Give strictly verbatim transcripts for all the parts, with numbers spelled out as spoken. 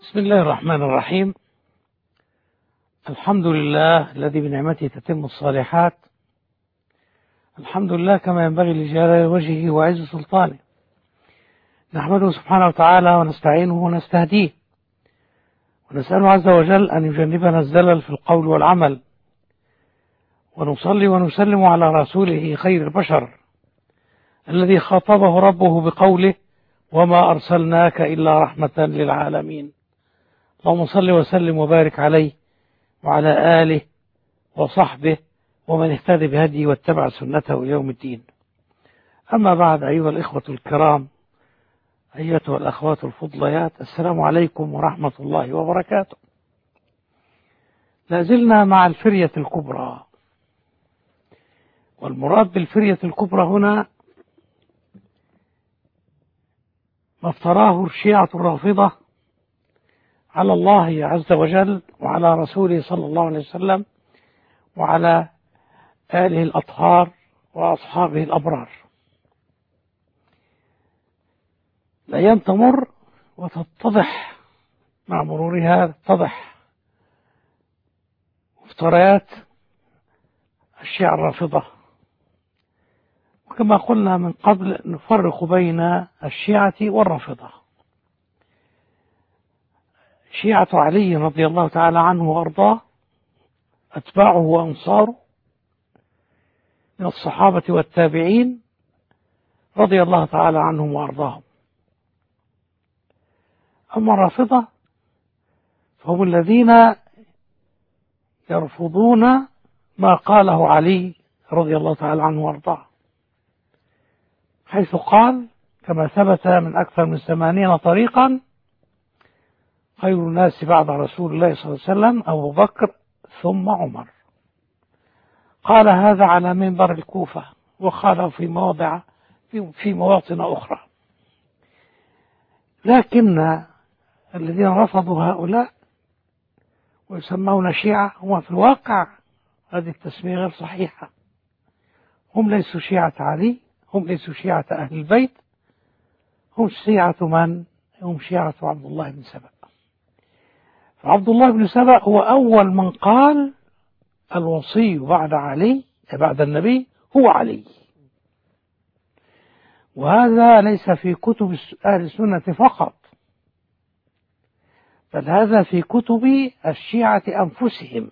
بسم الله الرحمن الرحيم. الحمد لله الذي بنعمته تتم الصالحات. الحمد لله كما ينبغي لجلال وجهه وعز سلطانه. نحمده سبحانه وتعالى ونستعينه ونستهديه ونسأله عز وجل أن يجنبنا الزلل في القول والعمل، ونصلي ونسلم على رسوله خير البشر الذي خاطبه ربه بقوله: وما أرسلناك إلا رحمة للعالمين. اللهم صل وسلم وبارك عليه وعلى آله وصحبه ومن اهتدى بهديه واتبع سنته إلى يوم الدين. أما بعد، أيها الإخوة الكرام، أيتها الأخوات الفضليات، السلام عليكم ورحمة الله وبركاته. لازلنا مع الفرية الكبرى، والمراد بالفرية الكبرى هنا ما افتراه الشيعة الرافضة على الله عز وجل وعلى رسوله صلى الله عليه وسلم وعلى آله الأطهار وأصحابه الأبرار. الأيام تمر وتتضح مع مرورها تتضح مفتريات الشيعة الرافضة، وكما قلنا من قبل نفرق بين الشيعة والرافضة. شيعة علي رضي الله تعالى عنه وأرضاه، أتباعه وأنصاره من الصحابة والتابعين رضي الله تعالى عنهم وأرضاهم. أما الرافضة فهم الذين يرفضون ما قاله علي رضي الله تعالى عنه وأرضاه، حيث قال كما ثبت من أكثر من ثمانين طريقا: خير الناس بعد رسول الله صلى الله عليه وسلم أبو بكر ثم عمر. قال هذا على منبر الكوفة، وقاله في مواضع في مواطن أخرى. لكن الذين رفضوا هؤلاء ويسمون شيعة هم في الواقع هذه التسمية غير صحيحة. هم ليسوا شيعة علي، هم ليسوا شيعة أهل البيت، هم شيعة من؟ هم شيعة عبد الله بن سبأ. فعبد الله بن سبأ هو أول من قال الوصي بعد علي بعد النبي هو علي، وهذا ليس في كتب أهل السنة فقط، بل هذا في كتب الشيعة أنفسهم.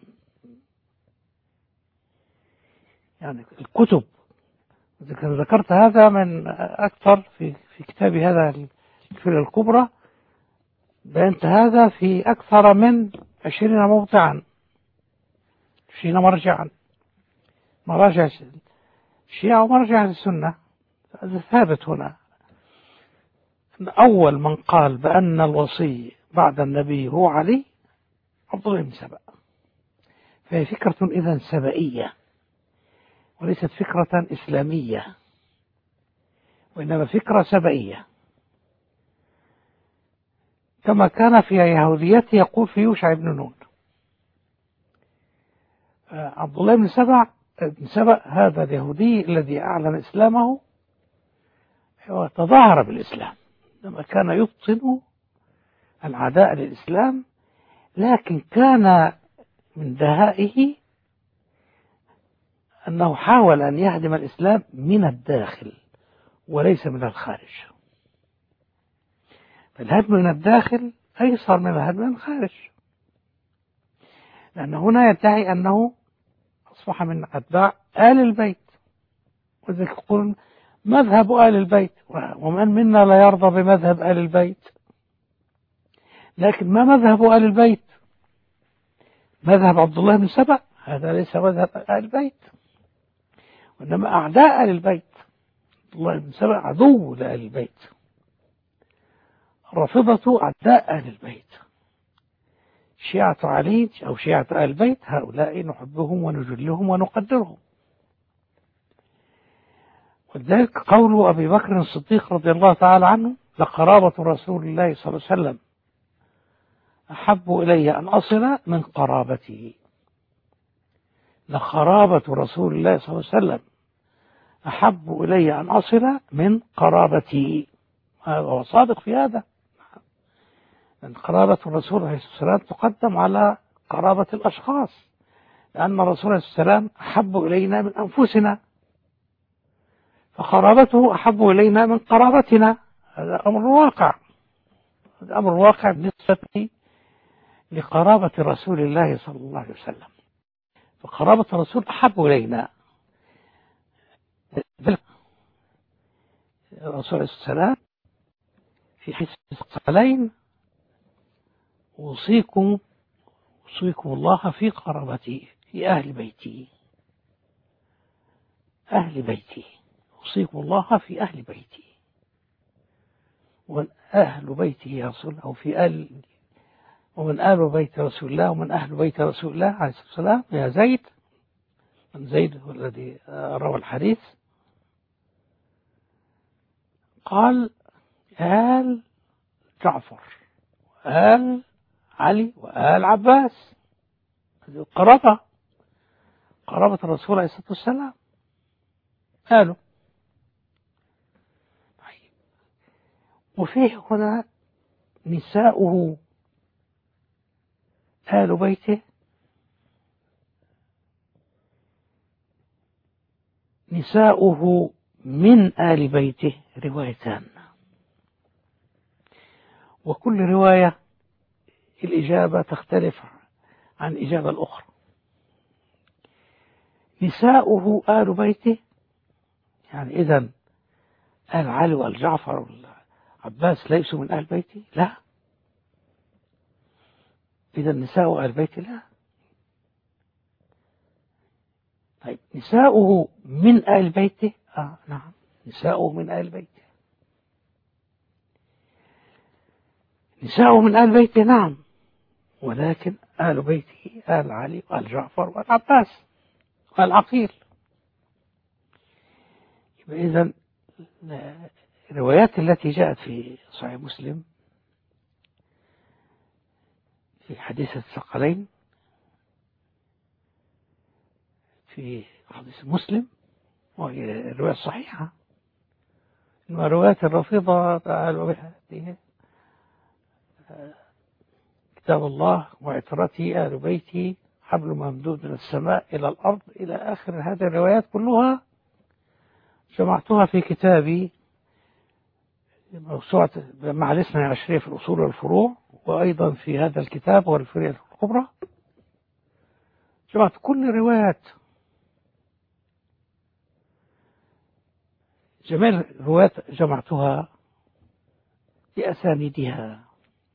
يعني الكتب ذكرت هذا من أكثر في في كتابي هذا الفرية الكبرى، بينت هذا في أكثر من عشرين موضعا، عشرين مرجعا، مراجع الشيعة ومرجع السنة. هذا ثابت هنا أن أول من قال بأن الوصي بعد النبي هو علي عبد الله بن سبأ. فهي فكرة إذن سبئية وليست فكرة إسلامية، وإنما فكرة سبئية، كما كان في يهوديته يقول في يوشع بن نون. عبد الله بن سبأ بن سبأ هذا اليهودي الذي أعلن إسلامه وتظاهر بالإسلام، لما كان يبطن العداء للإسلام، لكن كان من دهائه أنه حاول أن يهدم الإسلام من الداخل وليس من الخارج. فالهدم من الداخل أيسر من الهدم من الخارج، لأن هنا يدعي أنه أصبح من أتباع آل البيت، وذلك يقول مذهب آل البيت، ومن منا لا يرضى بمذهب آل البيت. لكن ما مذهب آل البيت؟ مذهب عبد الله بن سبأ هذا ليس مذهب آل البيت، وإنما أعداء آل البيت. عبد الله بن سبأ عدو لآل البيت، رافضة أعداء آل البيت. شيعة علي أو شيعة آل البيت هؤلاء نحبهم ونجلهم ونقدرهم. ولذلك قول أبي بكر الصديق رضي الله تعالى عنه: لقرابة رسول الله صلى الله عليه وسلم أحب إلي أن أصل من قرابته. لقرابة رسول الله صلى الله عليه وسلم أحب إلي أن أصل من قرابته. هذا هو صادق في هذا، أن قرابة الرسول عليه الصلاة والسلام تقدم على قرابة الأشخاص، لأن الرسول عليه الصلاة والسلام أحب إلينا من أنفسنا، فقرابته أحب إلينا من قرابتنا. هذا أمر واقع، هذا أمر واقع بالنسبة لقرابة رسول الله صلى الله عليه وسلم، فقرابة الرسول أحب إلينا. الرسول عليه الصلاة والسلام في حديث الثقلين: أوصيكم أوصيكم الله في قرابتي، في أهل بيتي، أهل بيتي، أوصيكم الله في أهل بيتي. ومن أهل بيته يا رسول، أو في أهل، ومن أهل بيت رسول الله، ومن أهل بيت رسول الله عليه الصلاة والسلام يا زيد. من زيد هو الذي روى الحديث. قال: آل جعفر وآل علي وآل عباس. هذه قرابة، قرابة الرسول عليه الصلاة والسلام آله. وفيه هنا نساؤه آل بيته، نساؤه من آل بيته روايتان، وكل رواية الإجابة تختلف عن الإجابة الأخرى. نساؤه آل بيته يعني إذن آل علي وآل جعفر والعباس ليسوا من آل بيته؟ لا. إذن نساء آل بيته لا. طيب نساؤه من آل بيته؟ آه نعم، نساؤه من آل بيته، نساؤه من آل بيته نعم، ولكن آل بيته آل علي وآل جعفر وآل عباس وآل عقيل. إذن الروايات التي جاءت في صحيح مسلم في حديث الثقلين، في حديث مسلم، وهي الرواية الصحيحة، إنما روايات الرافضة تعالوا بها كتاب الله وعترتي آل بيتي حبل ممدود من السماء إلى الأرض إلى آخر هذه الروايات كلها جمعتها في كتابي موسوعة مع الاثنى عشرية في الأصول والفروع، وأيضا في هذا الكتاب والفرية الكبرى جمعت كل الروايات، جميع الروايات جمعتها بأسانيدها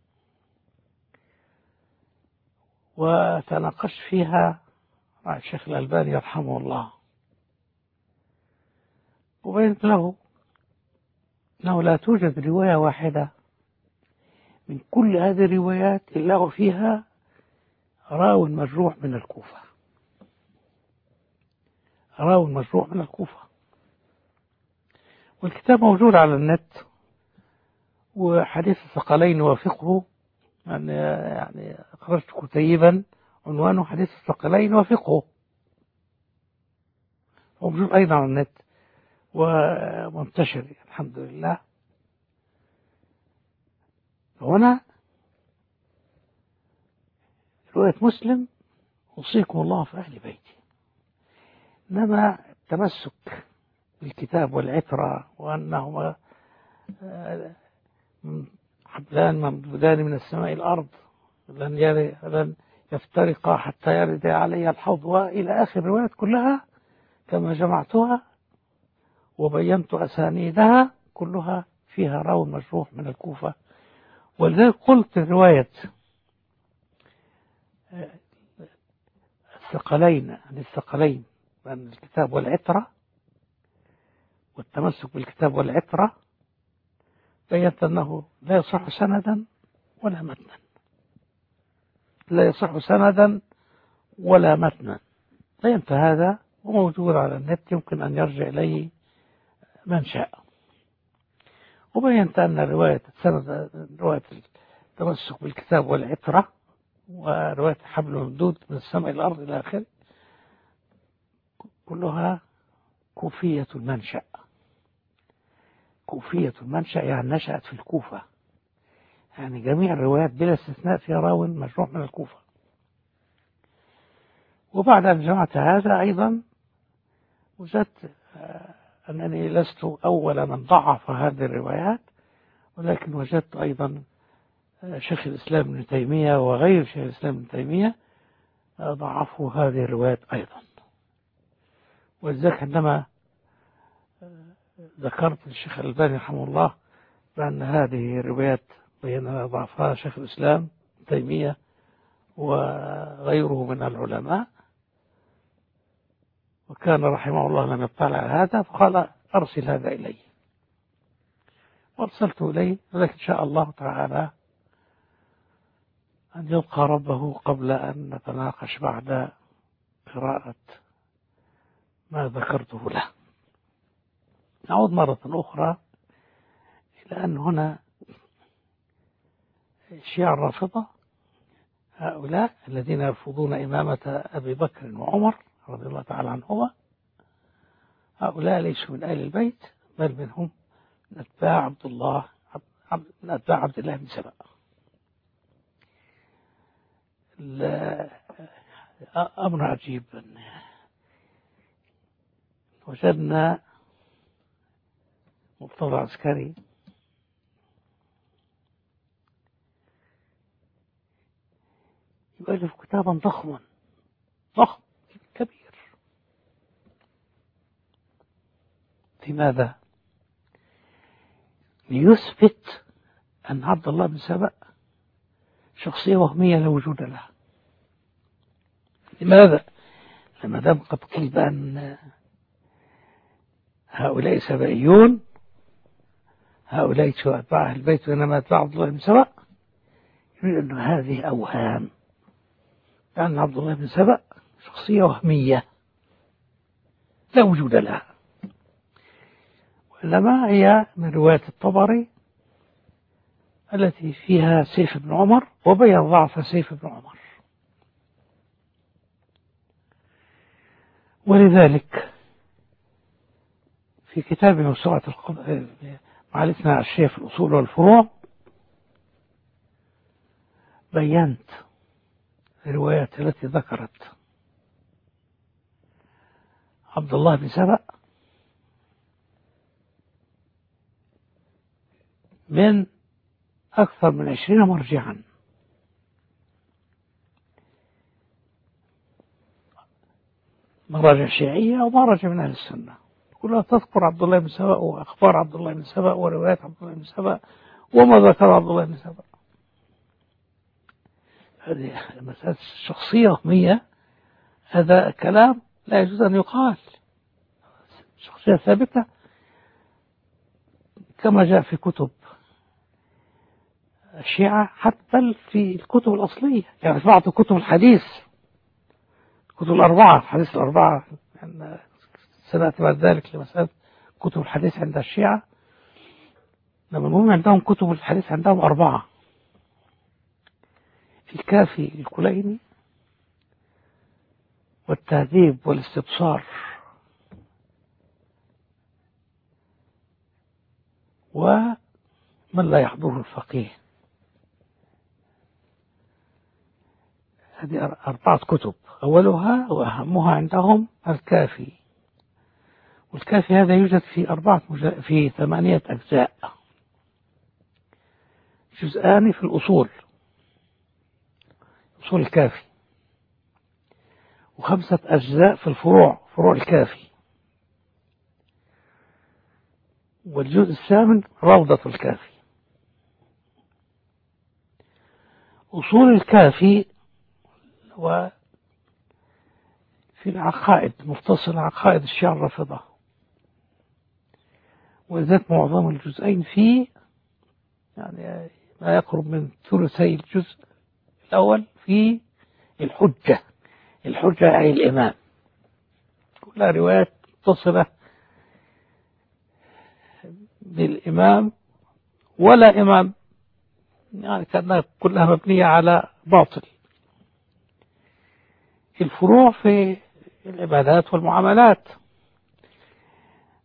وتناقشت فيها مع الشيخ الألباني يرحمه الله، وبينت له أنه لا توجد رواية واحدة من كل هذه الروايات إلا وفيها راو مجروح من الكوفة، راو مجروح من الكوفة. والكتاب موجود على النت، وحديث الثقلين وفقه، يعني يعني أخرجت كتيبا عنوانه حديث الثقلين وفقه، موجود أيضا على النت ومنتشر الحمد لله. هنا رواية مسلم: أوصيكم الله في أهل بيتي، إنما التمسك بالكتاب والعترة وأنهما حبلان ممدودان من السماء الأرض لن, لن يفترقا حتى يرد علي الحوض، وإلى آخر الروايات كلها كما جمعتها وبينت أسانيدها كلها فيها راو مجروح من الكوفة. ولذلك قلت رواية الثقلين عن الثقلين عن الكتاب والعترة والتمسك بالكتاب والعترة بينت أنه لا يصح سندا ولا متنا، لا يصح سندا ولا متنا، بينت هذا وموجود على النت يمكن أن يرجع إليه من شاء. وبينت أن رواية سند رواية التمسك بالكتاب والعترة ورواية حبل ممدود من السماء إلى الأرض إلى آخره كلها كوفية المنشأ، كوفية المنشأ يعني نشأت في الكوفة. يعني جميع الروايات بلا استثناء فيها راو مجروح من الكوفة. وبعد أن جمعت هذا أيضا وجدت أنني لست أول من ضعف هذه الروايات، ولكن وجدت أيضا شيخ الإسلام ابن تيمية وغير شيخ الإسلام ابن تيمية ضعفوا هذه الروايات أيضا. ولذلك عندما ذكرت الشيخ الألباني رحمه الله بأن هذه الروايات بين ضعفها شيخ الإسلام ابن تيمية وغيره من العلماء، وكان رحمه الله لم يطلع على هذا، فقال أرسل هذا إلي، وارسلته إليه. ولكن إن شاء الله تعالى أن يلقى ربه قبل أن نتناقش بعد قراءة ما ذكرته له. نعود مرة أخرى إلى أن هنا الشيعة الرافضة هؤلاء الذين يرفضون إمامة أبي بكر وعمر رضي الله تعالى عنهما، هؤلاء ليسوا من آل البيت، بل منهم من أتباع عبد الله من أتباع عبد الله بن سبأ. أمر عجيب، وجدنا مرتضى عسكري يؤلف كتابا ضخما ضخم كبير. في ماذا؟ ليثبت أن عبد الله بن سبأ شخصية وهمية لا وجود لها. لماذا؟ لما دام قد قيل بأن هؤلاء سبائيون، هؤلاء أتباع البيت وإنما أتباع عبد الله بن سبأ، يريد أن هذه أوهام، لأن عبد الله بن سبأ شخصية وهمية لا وجود لها، وإنما هي من رواية الطبري التي فيها سيف بن عمر، وبين ضعف سيف بن عمر. ولذلك في كتاب موسوعة معالجنا على الشيخ في الأصول والفروع بينت الروايات التي ذكرت عبد الله بن سبأ من أكثر من عشرين مرجعا، مراجع شيعية ومراجع من أهل السنة، كلها تذكر عبد الله بن سبأ وأخبار عبد الله بن سبأ وروايات عبد الله بن سبأ وما ذكر عبد الله بن سبأ. هذه مسألة شخصية وهمية، هذا كلام لا يجوز أن يقال. شخصية ثابتة كما جاء في كتب الشيعة، حتى في الكتب الأصلية، يعني في بعض كتب الحديث، كتب الأربعة، الحديث الأربعة، يعني سنأتي بعد ذلك لمسألة كتب الحديث عند الشيعة. لما المهم عندهم كتب الحديث عندهم أربعة: الكافي الكليني، والتهذيب والاستبصار، ومن لا يحضره الفقيه. هذه أربعة كتب، أولها وأهمها عندهم الكافي. والكافي هذا يوجد في أربعة مجا... في ثمانية أجزاء، جزءان في الأصول، أصول الكافي، وخمسة أجزاء في الفروع، فروع الكافي، والجزء الثامن روضة الكافي. أصول الكافي وفي العقائد، مفتصل عقائد الشيعة الرافضة، وذات معظم الجزئين فيه يعني ما يقرب من ثلثي الجزء الأول في الحجة. الحجة أي الإمام، كلها روايات متصلة بالإمام، ولا إمام، يعني كانت كلها مبنية على باطل. الفروع في العبادات والمعاملات،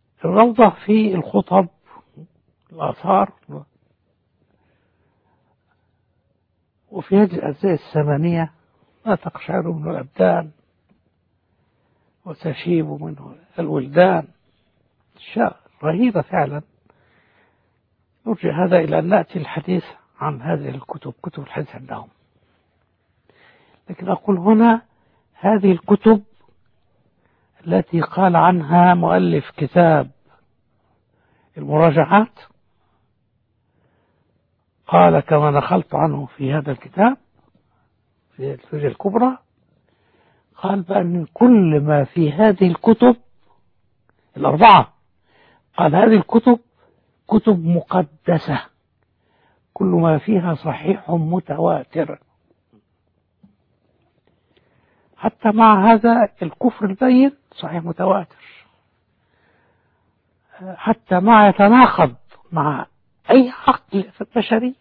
الروضة في الخطب، الآثار، وفي هذه الأجزاء الثمانية ما تقشعر منه الأبدان وتشيب منه الولدان، أشياء رهيبة فعلا. نرجع هذا إلى أن نأتي الحديث عن هذه الكتب، كتب الحديث عندهم. لكن أقول هنا هذه الكتب التي قال عنها مؤلف كتاب المراجعات، قال كما نقلت عنه في هذا الكتاب في الفجر الكبرى، قال بأن كل ما في هذه الكتب الأربعة، قال هذه الكتب كتب مقدسة، كل ما فيها صحيح متواتر. حتى مع هذا الكفر البين صحيح متواتر، حتى مع يتناقض مع أي عقل بشري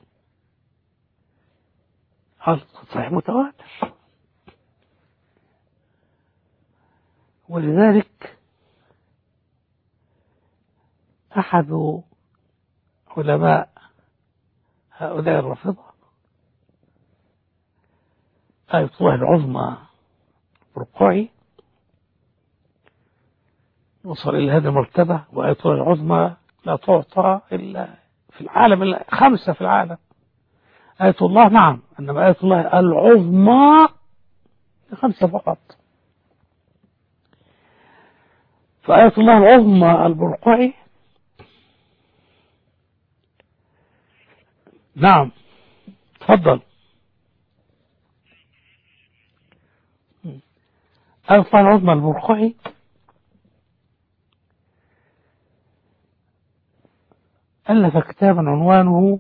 صحيح متواتر. ولذلك أحد علماء هؤلاء الرافضة آية الله العظمى برقعي وصل إلى هذه المرتبة، وآية الله العظمى لا تعطى إلا في العالم، إلا خمسة في العالم. آية الله نعم، إنما آية الله العظمى خمسة فقط. فآية الله العظمى البرقعي نعم تفضل. آية الله العظمى البرقعي ألف كتابا عنوانه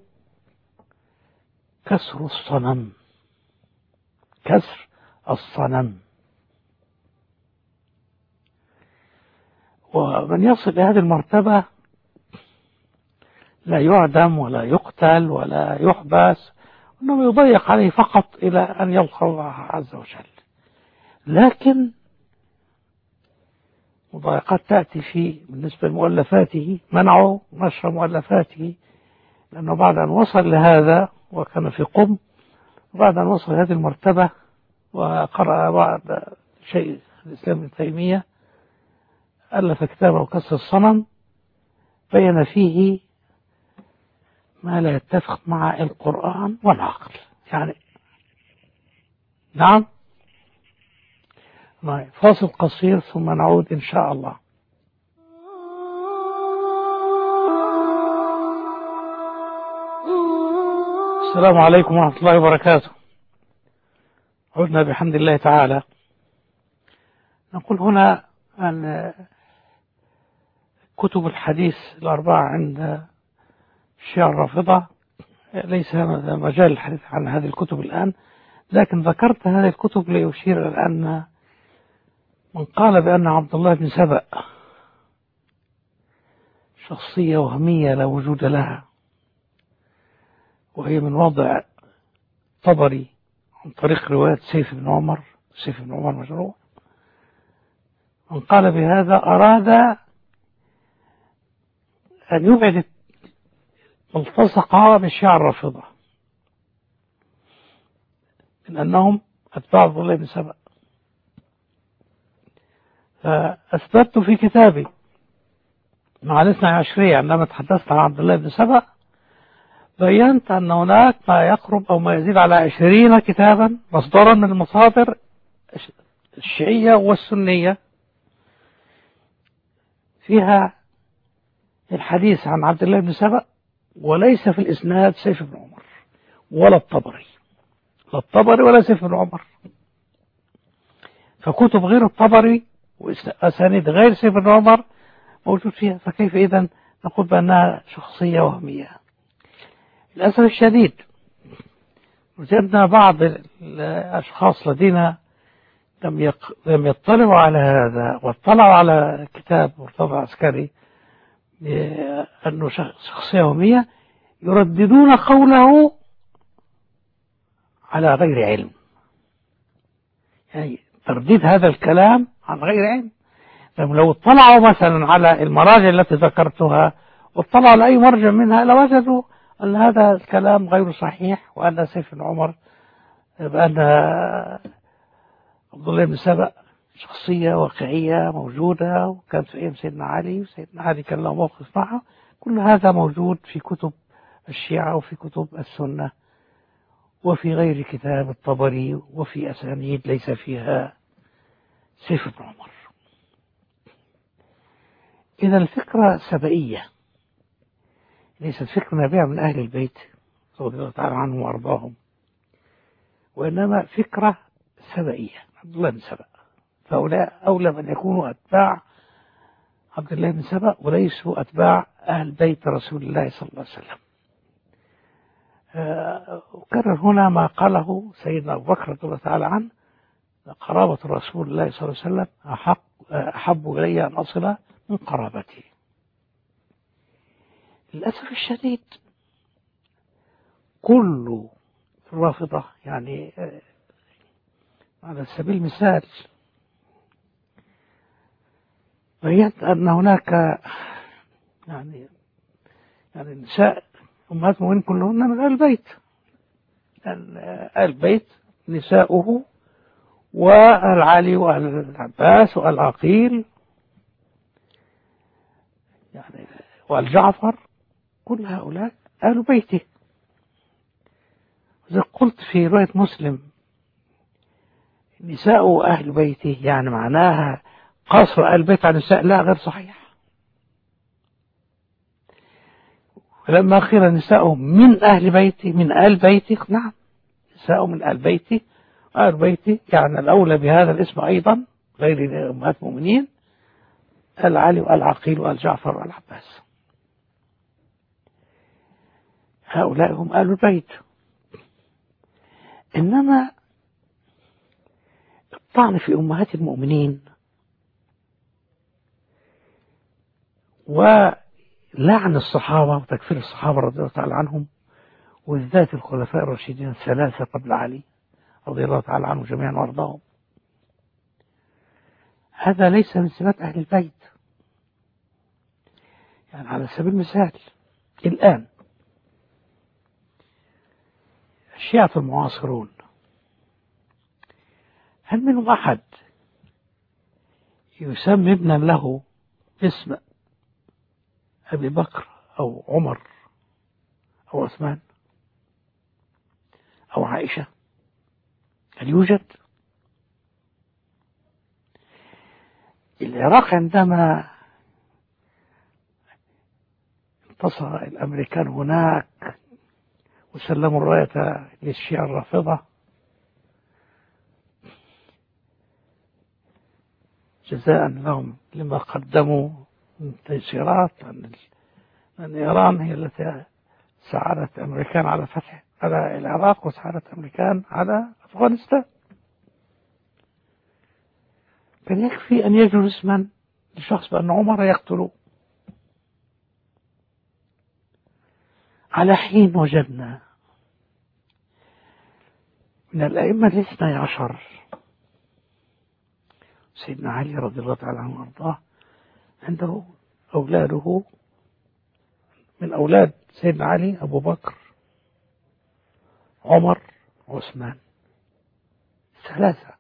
كسر الصنم، كسر الصنم. ومن يصل لهذه المرتبة لا يعدم ولا يقتل ولا يحبس، إنه يضيق عليه فقط إلى أن يلقى الله عز وجل. لكن مضايقات تأتي في بالنسبة لمؤلفاته، منعوا نشر مؤلفاته، لأنه بعد أن وصل لهذا وكان في قم، وبعد أن وصل هذه المرتبة وقرأ بعد شيء الإسلام ابن تيمية ألف كتابه كسر الصنم، بين فيه ما لا يتفق مع القرآن والعقل. يعني نعم، فاصل قصير ثم نعود إن شاء الله. السلام عليكم ورحمة الله وبركاته. عدنا بحمد الله تعالى. نقول هنا أن كتب الحديث الأربعة عند الشيعة الرافضة ليس هذا مجال الحديث عن هذه الكتب الآن، لكن ذكرت هذه الكتب ليشير إلى أن من قال بأن عبد الله بن سبأ شخصية وهمية لا وجود لها، وهي من وضع طبري عن طريق رواية سيف بن عمر، سيف بن عمر مجروح، من قال بهذا أراد أن يبعد ملتصق بالشيعة الرافضة من أنهم أتباع عبد الله بن سبأ. فأثبتت في كتابي مع الاثنى عشرية عندما تحدثت عن عبد الله بن سبأ، بينت أن هناك ما يقرب أو ما يزيد على عشرين كتابا مصدرا من المصادر الشيعية والسنية فيها الحديث عن عبد الله بن سبأ، وليس في الإسناد سيف بن عمر ولا الطبري، لا الطبري ولا سيف بن عمر. فكتب غير الطبري وأسانيد غير سيف بن عمر موجود فيها، فكيف إذن نقول بأنها شخصية وهمية؟ للأسف الشديد وجدنا بعض الأشخاص الذين لم لم يطلعوا على هذا واطلعوا على كتاب مرتضى عسكري أنه شخصية وهمية يرددون قوله على غير علم، يعني ترديد هذا الكلام عن غير علم. لو اطلعوا مثلا على المراجع التي ذكرتها واطلعوا على أي مرجع منها لوجدوا أن هذا الكلام غير صحيح، وأن سيف بن عمر بأن عبد الله بن سبأ شخصية واقعية موجودة، وكانت في أيام سيدنا علي، وسيدنا علي كان له موقف معه. كل هذا موجود في كتب الشيعة وفي كتب السنة وفي غير كتاب الطبري، وفي أسانيد ليس فيها سيف بن عمر. إذا الفكرة سبئية، ليست فكرة نابعة من أهل البيت رضي الله تعالى عنهم وأرضاهم، وإنما فكرة سبئية، عبد الله بن سبأ. فهؤلاء أولى من يكونوا أتباع عبد الله بن سبأ وليسوا أتباع أهل بيت رسول الله صلى الله عليه وسلم. أكرر هنا ما قاله سيدنا أبو بكر رضي الله تعالى عنه: قرابة رسول الله صلى الله عليه وسلم أحب, أحب إلي أن أصل من قرابتي. للأسف الشديد كل الرافضة، يعني على سبيل المثال بينت أن هناك يعني يعني نساء أمهات المؤمنين كلهن من آل البيت، آل البيت نساؤه وآل علي وآل العباس وآل عقيل يعني وآل جعفر، كل هؤلاء آل بيته. إذا قلت في رواية مسلم نساء أهل بيته، يعني معناها قصر آل البيت عن النساء، لا، غير صحيح. فلما قيل نساء من أهل بيته من آل بيته، نعم، نساء من آل بيته. آل بيته يعني الأولى بهذا الاسم أيضا غير أمهات المؤمنين آل علي وآل عقيل وآل جعفر وآل عباس. هؤلاء هم آل البيت. إنما الطعن في أمهات المؤمنين ولعن الصحابة وتكفير الصحابة رضي الله تعالى عنهم، وبالذات الخلفاء الراشدين الثلاثة قبل علي رضي الله تعالى عنهم جميعا وارضاهم، هذا ليس من سمات أهل البيت. يعني على سبيل المثال الآن الشيعة المعاصرون، هل منهم أحد يسمي ابنا له اسم أبي بكر أو عمر أو عثمان أو عائشة؟ هل يوجد؟ العراق عندما انتصر الأمريكان هناك وسلموا الراية للشيعة الرافضة جزاء لهم لما قدموا من تيسيرات، أن إيران هي التي ساعدت الأمريكان على فتح على العراق وساعدت الأمريكان على أفغانستان. كان يكفي أن يجعل اسما لشخص بأن عمر يقتله. على حين وجدنا من الأئمة الاثني عشر سيدنا علي رضي الله تعالى عنه وارضاه عنده أولاده، من أولاد سيدنا علي أبو بكر عمر عثمان، ثلاثة.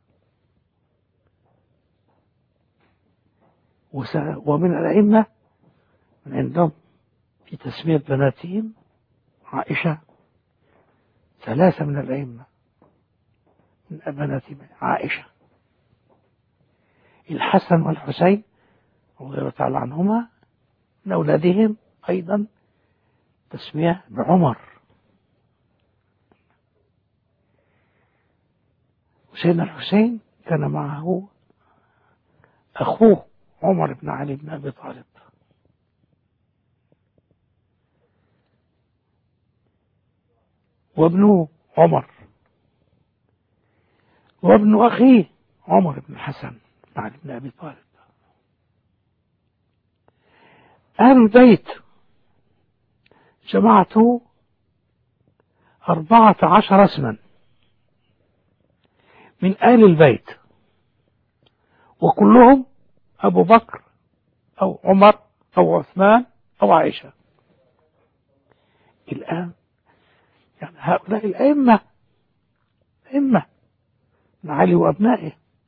ومن الأئمة من عندهم في تسمية بناتهم عائشة، ثلاثة من الأئمة من بناتهم عائشة. الحسن والحسين رضي الله تعالى عنهما من أولادهم أيضا تسمية بعمر. وسيدنا الحسين كان معه أخوه عمر بن علي بن أبي طالب، وابنه عمر، وابن أخيه عمر بن الحسن بن علي بن أبي طالب. أهل البيت جمعته أربعة عشر اسما من آل البيت، وكلهم أبو بكر أو عمر أو عثمان أو عائشة. الآن يعني هؤلاء الأئمة أئمة من علي وأبنائه.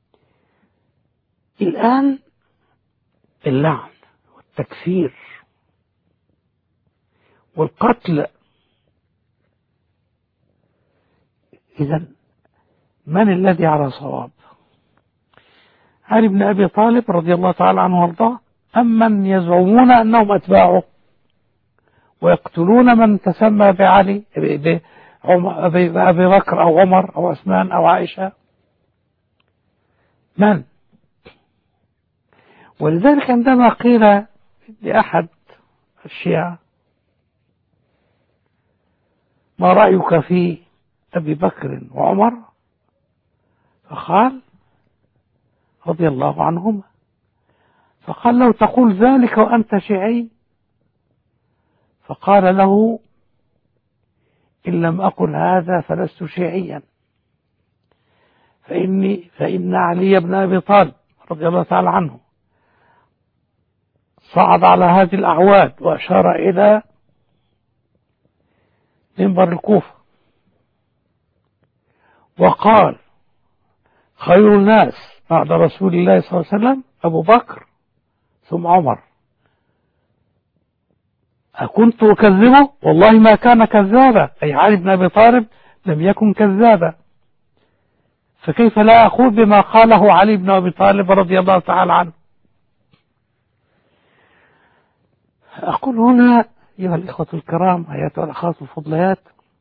الآن اللعن والتكفير والقتل. إذن من الذي على صواب؟ علي بن أبي طالب رضي الله تعالى عنه وارضاه، أم من يزعمون أنهم أتباعه ويقتلون من تسمى بعلي بأبي بكر أو عمر أو عثمان أو عائشة؟ من؟ ولذلك عندما قيل لأحد الشيعة ما رأيك في أبي بكر وعمر، فقال رضي الله عنهما، فقال لو تقول ذلك وأنت شيعي، فقال له إن لم أقل هذا فلست شيعيا، فإني فإن علي بن أبي طالب رضي الله تعالى عنه صعد على هذه الأعواد وأشار إلى منبر الكوفة وقال خير الناس بعد رسول الله صلى الله عليه وسلم أبو بكر ثم عمر. أكنت أكذبه؟ والله ما كان كذابا، أي علي بن أبي طالب لم يكن كذابا، فكيف لا أقول بما قاله علي بن أبي طالب رضي الله تعالى عنه؟ أقول هنا أيها الإخوة الكرام، أيها الأخوات الفضليات،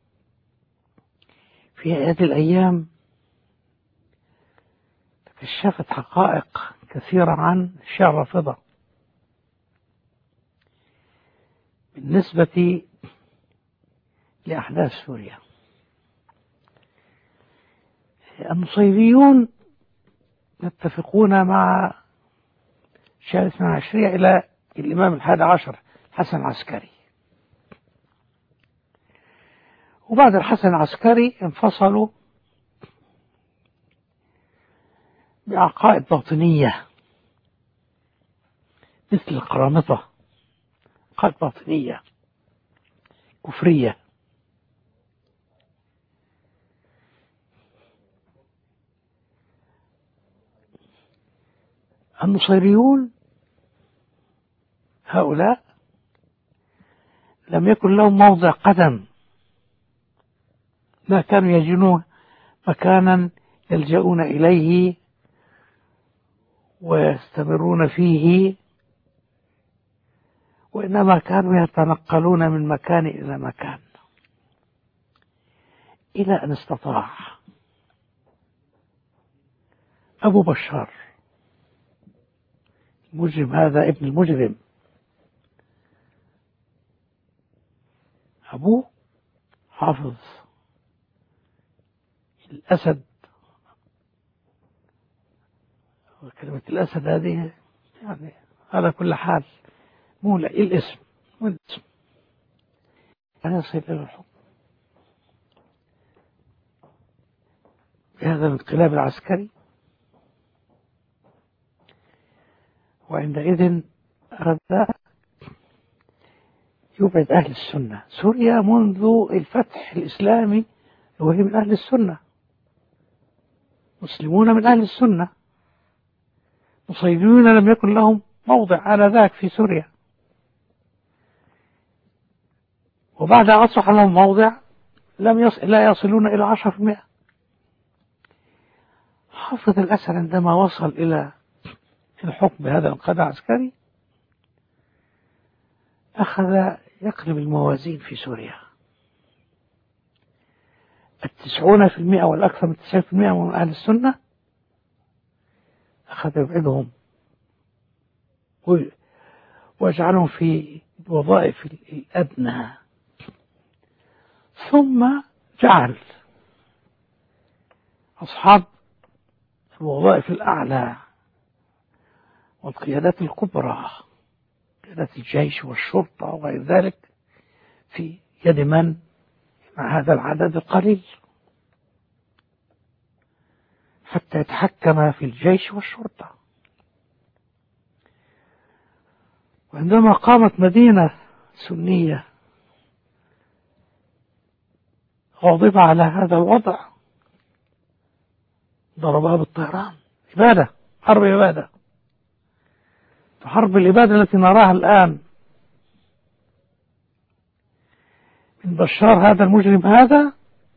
في هذه الأيام تكشفت حقائق كثيرة عن الشيعة الرافضة بالنسبة لأحداث سوريا. النصيريون يتفقون مع الشيعة الاثنى عشرية إلى الإمام الحادي عشر الحسن العسكري، وبعد الحسن العسكري انفصلوا بعقائد باطنية مثل القرامطة، عقائد باطنية كفرية. النصيريون هؤلاء لم يكن لهم موضع قدم، ما كانوا يجدون مكانا يلجؤون إليه ويستمرون فيه، وإنما كانوا يتنقلون من مكان إلى مكان، إلى أن استطاع أبو بشار المجرم، هذا ابن المجرم، أبوه حافظ الأسد، وكلمة الأسد هذه يعني على كل حال مولى الاسم والاسم أن يصل إلى الحكم بهذا الانقلاب العسكري. وعندئذ أراد يبعد أهل السنة. سوريا منذ الفتح الإسلامي وهي من أهل السنة، مسلمون من أهل السنة، نصيريون لم يكن لهم موضع آنذاك في سوريا، وبعد أن أصبح لهم موضع لم يصل لا يصلون إلى عشرة في المئة. حافظ الأسد عندما وصل إلى الحكم بهذا الانقلاب العسكري أخذ يقلب الموازين في سوريا. التسعون في المئة والأكثر من تسعين في المئة من أهل السنة أخذ يبعدهم ويجعلهم في وظائف الأدنى، ثم جعل أصحاب الوظائف الأعلى والقيادات الكبرى، قيادات الجيش والشرطة وغير ذلك، في يد من؟ مع هذا العدد القليل، حتى يتحكم في الجيش والشرطة. وعندما قامت مدينة سنية غاضبة على هذا الوضع ضربها بالطيران، عبادة، حرب عبادة. فحرب العبادة التي نراها الآن من بشار هذا المجرم هذا،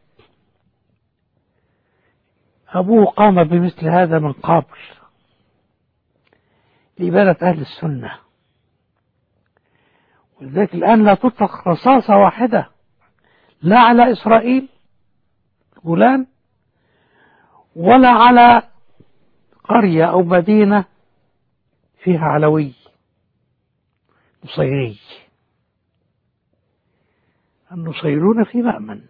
أبوه قام بمثل هذا من قبل لإبادة أهل السنة. ولذلك الآن لا تطلق رصاصة واحدة لا على إسرائيل جولان ولا على قرية أو مدينة فيها علوي نصيري. النصيرون في مأمن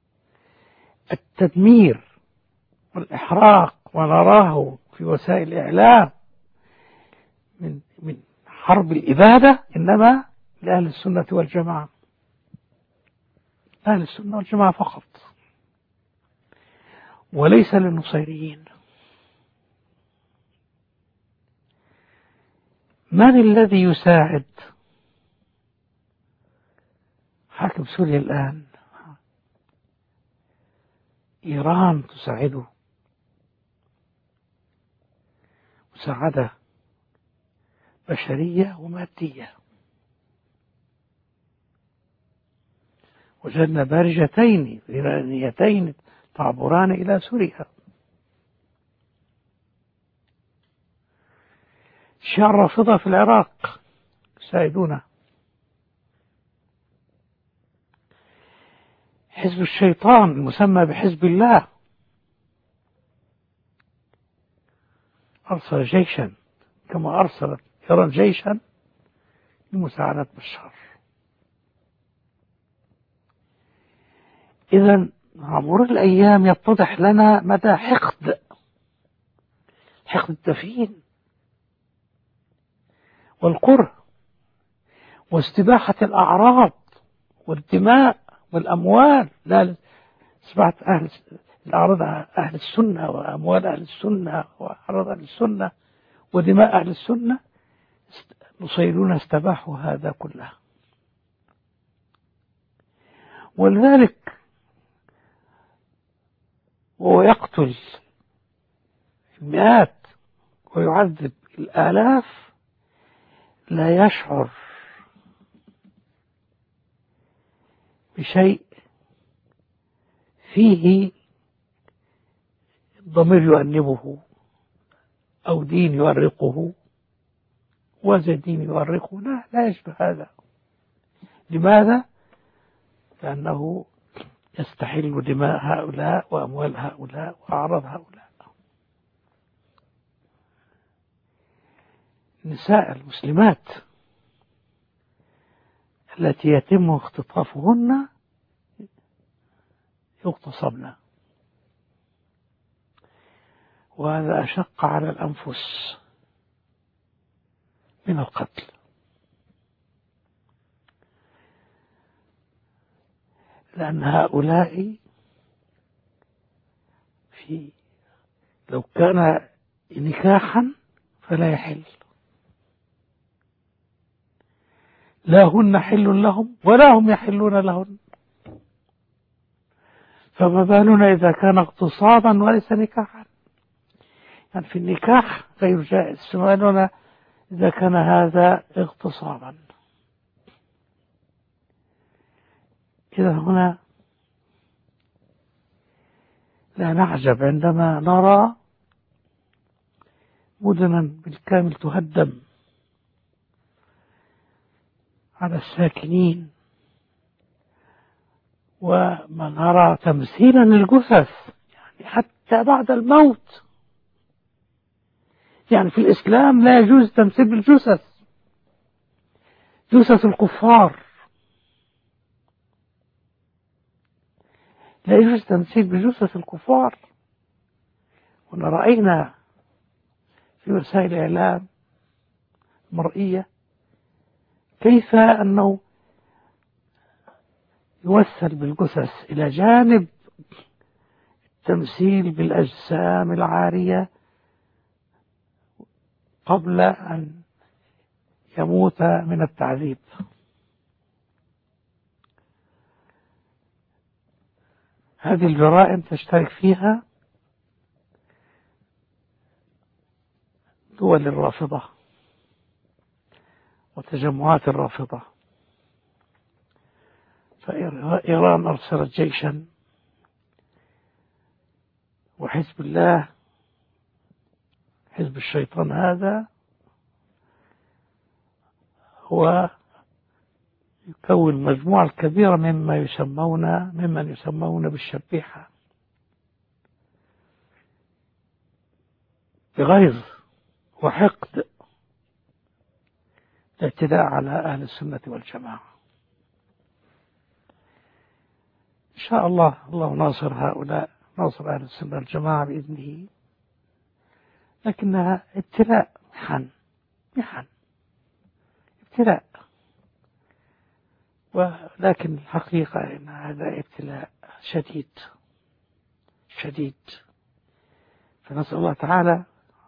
التدمير والإحراق، ونراه في وسائل الإعلام من من حرب الإبادة، إنما لأهل السنة والجماعة، أهل السنة والجماعة فقط، وليس للنصيريين. من الذي يساعد حاكم سوريا الآن؟ إيران تساعده مساعدة بشرية ومادية. وجدنا بارجتين إيرانيتين تعبران إلى سوريا. الشيعة الرافضة في العراق يساعدون. حزب الشيطان المسمى بحزب الله أرسل جيشا كما أرسلت إيران جيشا لمساعدة بشار. إذن مع مرور الأيام يتضح لنا مدى حقد حقد الدفين والكره واستباحة الأعراض والدماء والأموال. لا استباحة أهل الأعراض أهل السنة وأموال أهل السنة وأعراض أهل السنة ودماء أهل السنة. نصيرون استباحوا هذا كله. ولذلك وهو يقتل المئات ويعذب الآلاف لا يشعر بشيء فيه الضمير يؤنبه أو دين يؤرقه وزي دين يؤرقه. لا لا يشبه هذا. لماذا؟ لأنه يستحل دماء هؤلاء وأموال هؤلاء وأعراض هؤلاء. النساء المسلمات التي يتم اختطافهن يغتصبن، وهذا أشق على الأنفس من القتل. لأن هؤلاء في لو كان نكاحا فلا يحل، لا هن حل لهم ولا هم يحلون لهن، فما بالنا إذا كان اغتصابا وليس نكاحا. يعني في النكاح غير جائز، فما بالنا إذا كان هذا اغتصابا. إذا هنا لا نعجب عندما نرى مدنا بالكامل تهدم على الساكنين، وما نرى تمثيلا للجثث يعني حتى بعد الموت. يعني في الإسلام لا يجوز تمثيل بالجثث، جثث الكفار لا يجوز تمثيل بجثث الكفار. ورأينا في وسائل الإعلام المرئية كيف أنه يوسل بالجثث إلى جانب التمثيل بالأجسام العارية قبل أن يموت من التعذيب. هذه الجرائم تشترك فيها دول الرافضة وتجمعات الرافضة، فإيران أرسلت جيشا، وحزب الله حزب الشيطان هذا هو يكون مجموعة كبيرة مما يسمون ممن يسمون بالشبيحة، بغيظ وحقد الاعتداء على أهل السنة والجماعة. إن شاء الله الله ناصر هؤلاء، ناصر أهل السنة والجماعة بإذنه، لكنها ابتلاء، محن محن ابتلاء، ولكن الحقيقة أن هذا ابتلاء شديد شديد، فنسأل الله تعالى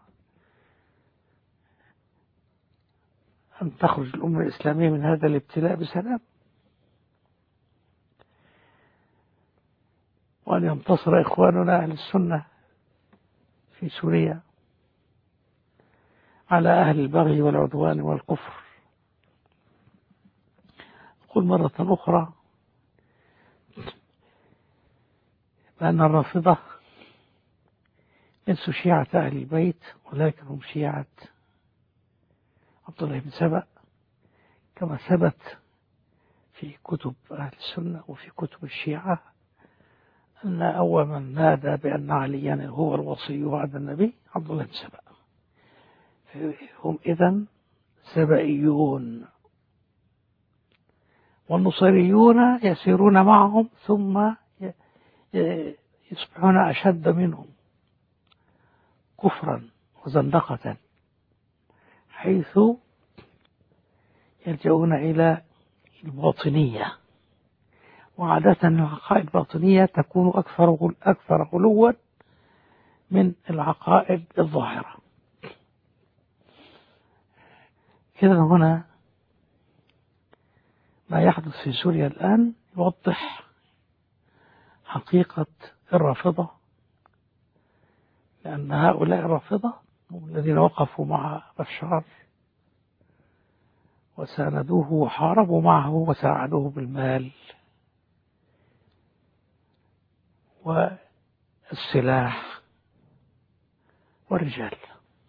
أن تخرج الأمة الإسلامية من هذا الابتلاء بسلام، وأن ينتصر إخواننا أهل السنة في سوريا على أهل البغي والعدوان والكفر. أقول مرة أخرى بأن الرافضة ليسوا شيعة أهل البيت، ولكن هم شيعة عبد الله بن سبأ، كما ثبت في كتب أهل السنة وفي كتب الشيعة أن أول من نادى بأن عليا هو الوصي بعد النبي عبد الله بن سبأ. هم إذن سبئيون، والنصيريون يسيرون معهم ثم يصبحون أشد منهم كفرا وزندقة، حيث يلجؤون إلى الباطنية، وعادة العقائد الباطنية تكون أكثر أكثر غلوا من العقائد الظاهرة. إذن هنا ما يحدث في سوريا الآن يوضح حقيقة الرافضة، لأن هؤلاء الرافضة هم الذين وقفوا مع بشار وساندوه وحاربوا معه وساعدوه بالمال والسلاح والرجال.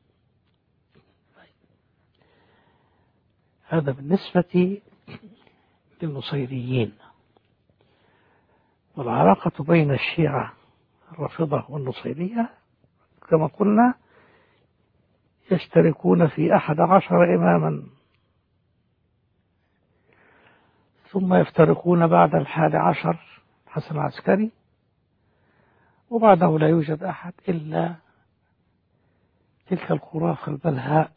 هذا بالنسبة للنصيريين. والعلاقة بين الشيعة الرافضة والنصيرية كما قلنا يشتركون في أحد عشر إماما، ثم يفترقون بعد الحادي عشر حسن العسكري، وبعده لا يوجد أحد إلا تلك الخرافة البلهاء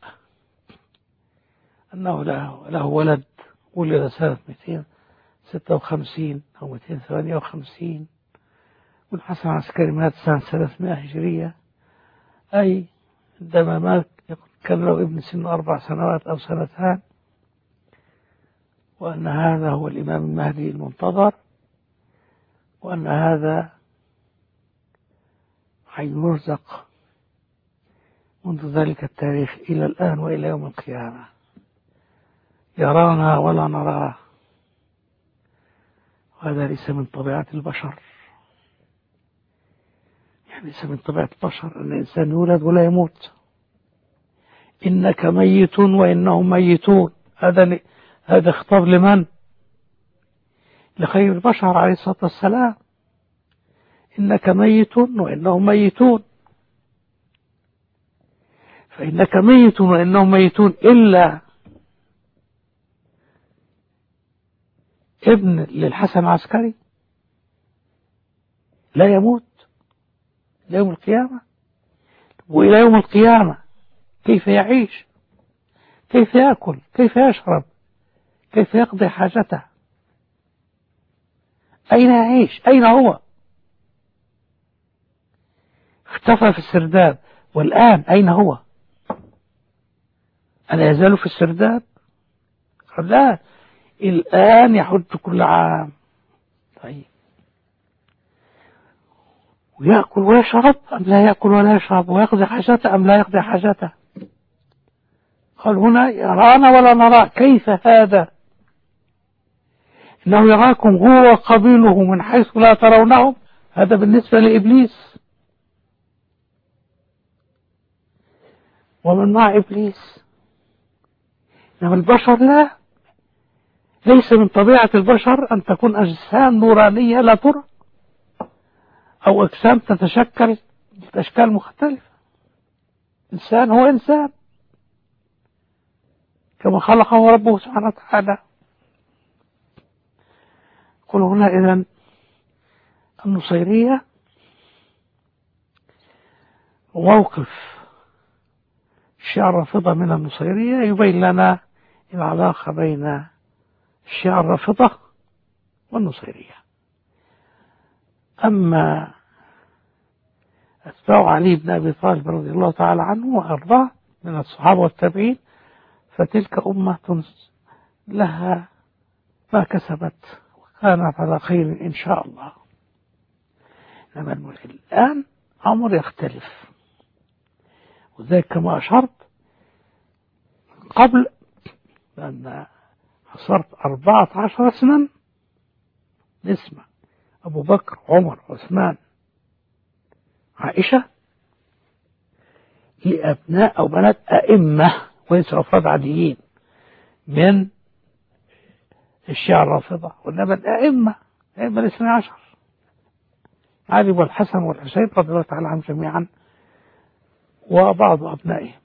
أنه له ولد ولد سنة مئتين وستة وخمسين أو مئتين وثمانية وخمسين، والحسن العسكري مات سنة ثلاثمائة هجرية، أي عندما مات كان له ابن سنه أربع سنوات أو سنتان، وأن هذا هو الإمام المهدي المنتظر، وأن هذا حيرزق منذ ذلك التاريخ إلى الآن وإلى يوم القيامة، يرانا ولا نراه. وهذا ليس من طبيعة البشر، يعني ليس من طبيعة البشر أن الإنسان يولد ولا يموت. إنك ميت وإنهم ميتون، هذا هذا خطاب لمن؟ لخير البشر عليه الصلاة والسلام. إنك ميت وإنهم ميتون، فإنك ميت وإنهم ميتون، إلا ابن للحسن العسكري لا يموت إلى يوم القيامة. وإلى يوم القيامة كيف يعيش؟ كيف يأكل؟ كيف يشرب؟ كيف يقضي حاجته؟ أين يعيش؟ أين هو؟ اختفى في السرداب، والآن أين هو؟ ألا يزال في السرداب؟ لا، الآن يحج كل عام. طيب، ويأكل ويشرب أم لا يأكل ولا يشرب؟ ويقضي حاجته أم لا يقضي حاجته؟ قال هنا يرانا ولا نراه، كيف هذا؟ إنه يراكم هو وقبيله من حيث لا ترونهم. هذا بالنسبة لإبليس، ومن مع إبليس. إنما البشر لا، ليس من طبيعة البشر أن تكون أجسام نورانية لا ترى، أو أجسام تتشكل بأشكال مختلفة. إنسان هو إنسان كما خلقه ربه سبحانه وتعالى. قل هنا إذن النصيرية موقف الشيعة الرافضة من النصيرية يبين لنا العلاقة بين الشيعة الرافضة والنصيرية. أما أتباع علي بن أبي طالب رضي الله تعالى عنه وأرضاه من الصحابة والتابعين فتلك أمة لها ما كسبت وكانت على خير إن شاء الله. إنما الآن أمر يختلف، وذلك كما أشرت قبل أن حصرت أربعة عشر سنة نسمع أبو بكر عمر عثمان عائشة لأبناء أو بنات أئمة وليس أفراد عاديين من الشيعة الرافضة، وإنما الأئمة الأئمة الاثني عشر علي والحسن والحسين رضي الله تعالى عنهم جميعا وبعض أبنائهم.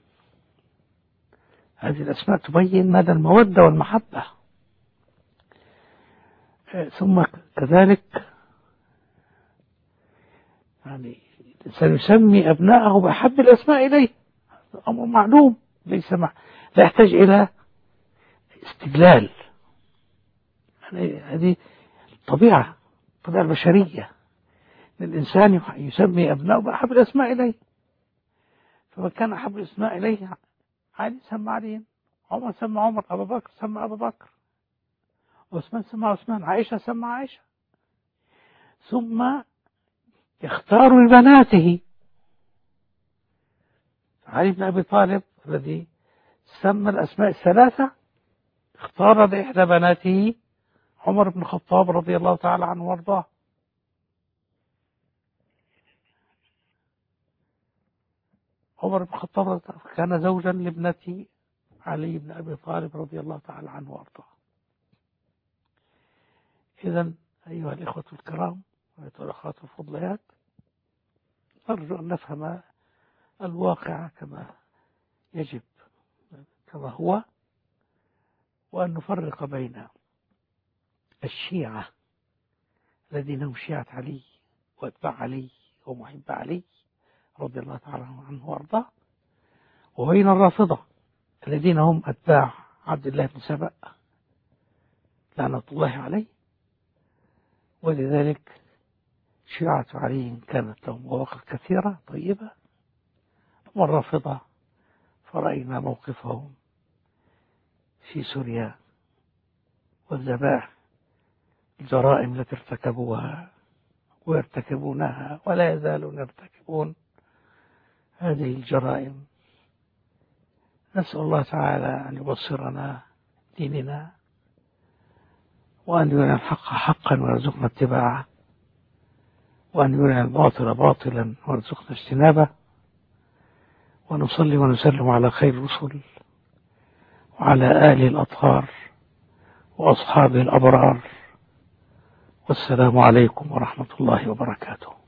هذه الأسماء تبين مدى المودة والمحبة. ثم كذلك يعني الإنسان يسمي أبنائه بأحب الأسماء إليه، أمر معلوم ليس مع لا يحتاج إلى استدلال. يعني هذه طبيعة الطبيعة البشرية، الإنسان يسمي أبنائه بأحب الأسماء إليه. فمن كان أحب الأسماء إليه علي سمى علي، عمر سمى عمر، أبو بكر سمى أبو بكر، عثمان سمى عثمان، عائشة سمى عائشة. ثم يختار لبناته. علي بن أبي طالب الذي سمى الأسماء الثلاثة اختار لإحدى بناته عمر بن الخطاب رضي الله تعالى عنه وارضاه. عمر بن الخطاب كان زوجا لابنة علي بن أبي طالب رضي الله تعالى عنه وارضاه. إذن أيها الإخوة الكرام وأيها الأخوات الفضليات، أرجو أن نفهم الواقع كما يجب كما هو، وأن نفرق بين الشيعة الذين هم شيعة علي وأتباع علي ومحب علي رضي الله تعالى عنه وارضاه، وبين الرافضة الذين هم أتباع عبد الله بن سبأ لعنة الله عليه. ولذلك شيعة علي كانت لهم مواقف كثيرة طيبة، والرافضة فرأينا موقفهم في سوريا والذبائح، الجرائم التي ارتكبوها ويرتكبونها ولا يزالون يرتكبون هذه الجرائم. نسأل الله تعالى أن يبصرنا ديننا، وأن يرينا الحق حقا ويرزقنا اتباعه، وأن يرينا الباطل باطلا ويرزقنا اجتنابه. ونصلي ونسلم على خير الرسل وعلى آله الأطهار وأصحابه الأبرار، والسلام عليكم ورحمة الله وبركاته.